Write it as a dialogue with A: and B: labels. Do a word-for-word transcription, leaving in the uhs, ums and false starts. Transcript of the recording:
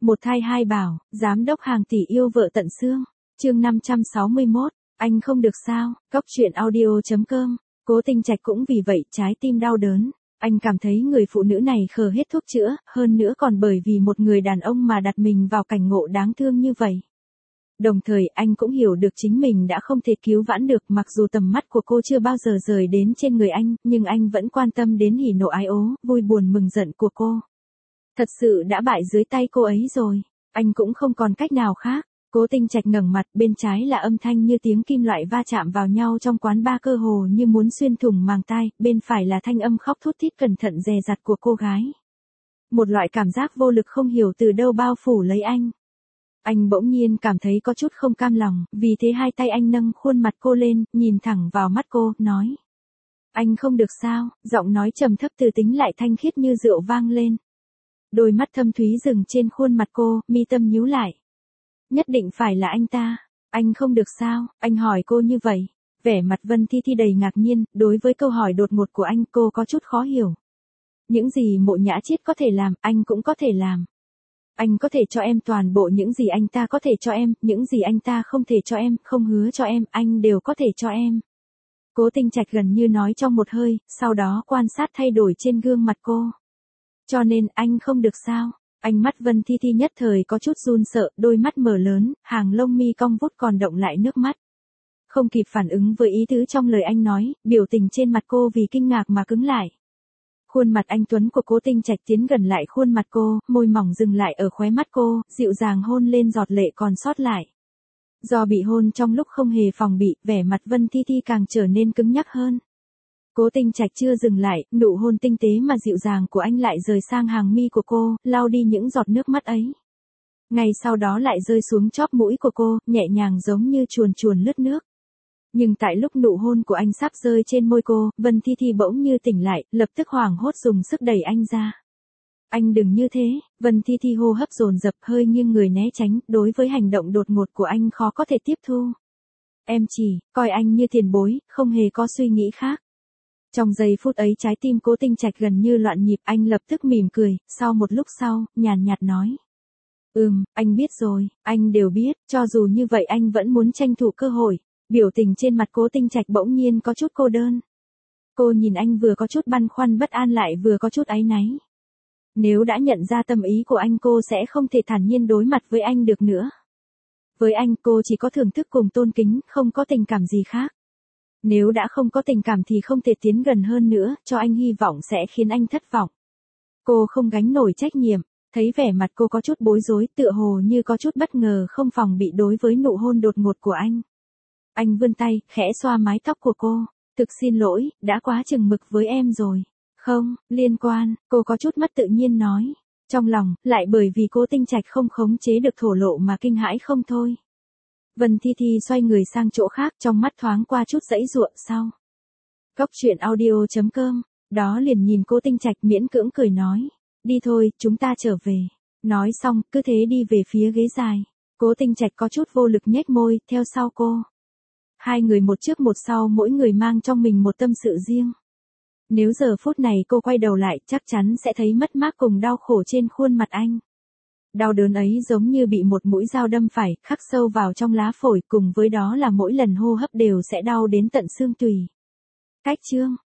A: Một thai hai bảo, giám đốc hàng tỷ yêu vợ tận xương. Chương năm trăm sáu mươi mốt, anh không được sao? Cóc truyện audio chấm com. Cố Tinh Trạch cũng vì vậy trái tim đau đớn. Anh cảm thấy người phụ nữ này khờ hết thuốc chữa, hơn nữa còn bởi vì một người đàn ông mà đặt mình vào cảnh ngộ đáng thương như vậy. Đồng thời anh cũng hiểu được chính mình đã không thể cứu vãn được, mặc dù tầm mắt của cô chưa bao giờ rời đến trên người anh, nhưng anh vẫn quan tâm đến hỉ nộ ái ố, vui buồn mừng giận của cô. Thật sự đã bại dưới tay cô ấy rồi, anh cũng không còn cách nào khác. Cố Tinh Trạch ngẩng mặt, bên trái là âm thanh như tiếng kim loại va chạm vào nhau trong quán bar cơ hồ như muốn xuyên thủng màng tai, bên phải là thanh âm khóc thút thít cẩn thận dè dặt của cô gái. Một loại cảm giác vô lực không hiểu từ đâu bao phủ lấy anh. Anh bỗng nhiên cảm thấy có chút không cam lòng, vì thế hai tay anh nâng khuôn mặt cô lên, nhìn thẳng vào mắt cô, nói. Anh không được sao? Giọng nói trầm thấp từ tính lại thanh khiết như rượu vang lên. Đôi mắt thâm thúy dừng trên khuôn mặt cô, mi tâm nhíu lại. Nhất định phải là anh ta. Anh không được sao? Anh hỏi cô như vậy. Vẻ mặt Vân Thi Thi đầy ngạc nhiên, đối với câu hỏi đột ngột của anh cô có chút khó hiểu. Những gì Mộ Nhã Chiết có thể làm, anh cũng có thể làm. Anh có thể cho em toàn bộ những gì anh ta có thể cho em, những gì anh ta không thể cho em, không hứa cho em, anh đều có thể cho em. Cố Tinh Trạch gần như nói trong một hơi, sau đó quan sát thay đổi trên gương mặt cô. Cho nên anh không được sao? Ánh mắt Vân Thi Thi nhất thời có chút run sợ, đôi mắt mở lớn, hàng lông mi cong vút còn động lại nước mắt. Không kịp phản ứng với ý tứ trong lời anh nói, biểu tình trên mặt cô vì kinh ngạc mà cứng lại. Khuôn mặt anh tuấn của Cố Tinh Trạch tiến gần lại khuôn mặt cô, môi mỏng dừng lại ở khóe mắt cô, dịu dàng hôn lên giọt lệ còn sót lại. Do bị hôn trong lúc không hề phòng bị, vẻ mặt Vân Thi Thi càng trở nên cứng nhắc hơn. Cố Tinh Trạch chưa dừng lại, nụ hôn tinh tế mà dịu dàng của anh lại rời sang hàng mi của cô, lau đi những giọt nước mắt ấy. Ngay sau đó lại rơi xuống chóp mũi của cô, nhẹ nhàng giống như chuồn chuồn lướt nước. Nhưng tại lúc nụ hôn của anh sắp rơi trên môi cô, Vân Thi Thi bỗng như tỉnh lại, lập tức hoảng hốt dùng sức đẩy anh ra. Anh đừng như thế. Vân Thi Thi hô hấp dồn dập, hơi nghiêng người né tránh, đối với hành động đột ngột của anh khó có thể tiếp thu. Em chỉ coi anh như tiền bối, không hề có suy nghĩ khác. Trong giây phút ấy trái tim Cố Tinh Trạch gần như loạn nhịp, anh lập tức mỉm cười, sau một lúc sau, nhàn nhạt nói. Ừm, anh biết rồi, anh đều biết, cho dù như vậy anh vẫn muốn tranh thủ cơ hội. Biểu tình trên mặt Cố Tinh Trạch bỗng nhiên có chút cô đơn. Cô nhìn anh vừa có chút băn khoăn bất an lại vừa có chút áy náy. Nếu đã nhận ra tâm ý của anh cô sẽ không thể thản nhiên đối mặt với anh được nữa. Với anh cô chỉ có thưởng thức cùng tôn kính, không có tình cảm gì khác. Nếu đã không có tình cảm thì không thể tiến gần hơn nữa, cho anh hy vọng sẽ khiến anh thất vọng. Cô không gánh nổi trách nhiệm, thấy vẻ mặt cô có chút bối rối, tựa hồ như có chút bất ngờ không phòng bị đối với nụ hôn đột ngột của anh. Anh vươn tay, khẽ xoa mái tóc của cô. Thực xin lỗi, đã quá chừng mực với em rồi. Không, liên quan, cô có chút mất tự nhiên nói. Trong lòng, lại bởi vì Cố Tinh Trạch không khống chế được thổ lộ mà kinh hãi không thôi. Vân Thi Thi xoay người sang chỗ khác, trong mắt thoáng qua chút dãy ruộng sau. Cóc truyện audio chấm com, đó liền nhìn Cố Tinh Trạch miễn cưỡng cười nói. Đi thôi, chúng ta trở về. Nói xong, cứ thế đi về phía ghế dài. Cố Tinh Trạch có chút vô lực nhếch môi, theo sau cô. Hai người một trước một sau, mỗi người mang trong mình một tâm sự riêng. Nếu giờ phút này cô quay đầu lại, chắc chắn sẽ thấy mất mát cùng đau khổ trên khuôn mặt anh. Đau đớn ấy giống như bị một mũi dao đâm phải, khắc sâu vào trong lá phổi, cùng với đó là mỗi lần hô hấp đều sẽ đau đến tận xương tủy. Cách chương